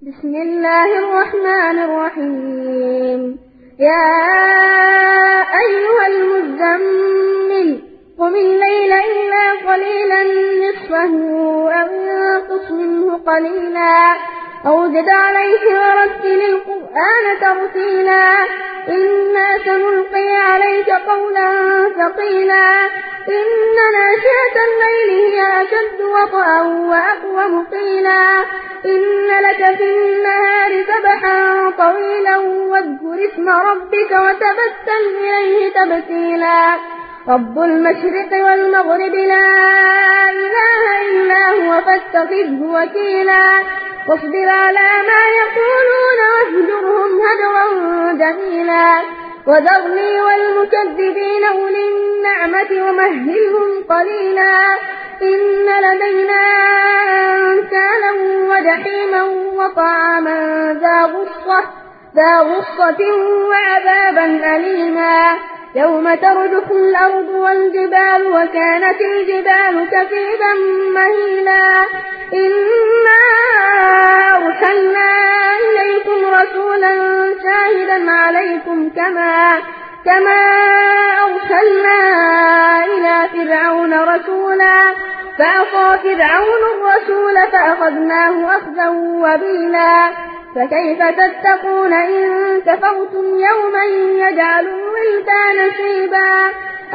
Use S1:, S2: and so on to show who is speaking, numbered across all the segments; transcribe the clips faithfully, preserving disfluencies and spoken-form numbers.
S1: بسم الله الرحمن الرحيم. يا أيها المزمل قم الليل إلا قليلا نصفه أو انقص منه قليلا أو زد عليه ورتل القرآن ترتيلا إنا سنلقي عليك قولا ثقيلا إن ناشئة الليل هي أشد وطئا وأقوم قيلا إن لك في النهار سبحا طويلا واذكر اسم ربك وتبتل إليه تبتيلا رب المشرق والمغرب لا إله إلا هو فاتخذه وكيلا واصبر على ما يقولون واهجرهم هجرا جميلا وذرني والمكذبين أولي النعمة ومهلهم قليلا إن لدينا أنكالا وجحيما وطعاما ذا غصة ذا غصة وعذابا أليما يوم ترجف الأرض والجبال وكانت الجبال كثيبا مهيلا إنا أرسلنا إليكم رسولا شاهدا عليكم كما كما أرسلنا إلى فرعون رسولا فعصى فرعون الرسول فأخذناه أخذا وبيلا فكيف تتقون إن كفرتم يوما يجعل الولدان شيبا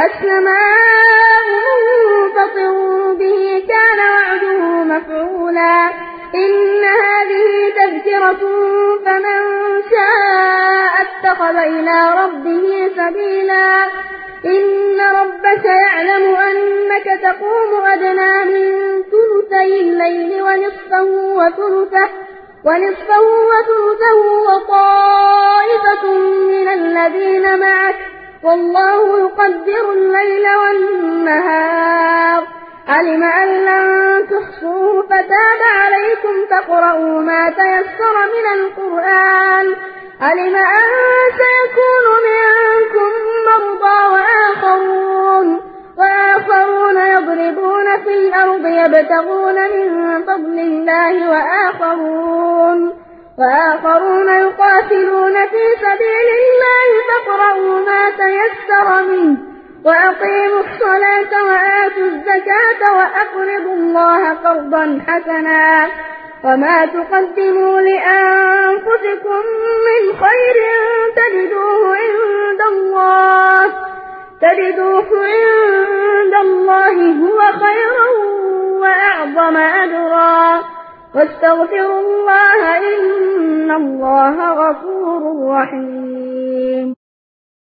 S1: السماء منفطر به كان وعده مفعولا إن هذه تذكرة فمن شاء اتخذ إلى ربه سبيلا إن ربك يعلم أنك تقوم أدنى من ثلثي الليل ونصفه وثلثه ونصفه وثلثه وطائفة من الذين معك والله يقدر الليل والنهار علم أن لن تحصوه فتاب عليكم فاقرؤوا ما تيسر من القرآن علم أن سيكون منكم مرضى وآخرون وآخرون يضربون في الأرض يبتغون من فضل الله وآخرون وآخرون يقاتلون في سبيل الله فاقرؤوا ما تيسر منه وأقيموا الصلاة وآتوا الزكاة وأقرضوا الله قرضا حسنا وما تقدموا لأنفسكم من خير تجدوه عند الله تجدوه عند الله هو خيرا وأعظم أجرا واستغفروا الله إن الله غفور رحيم.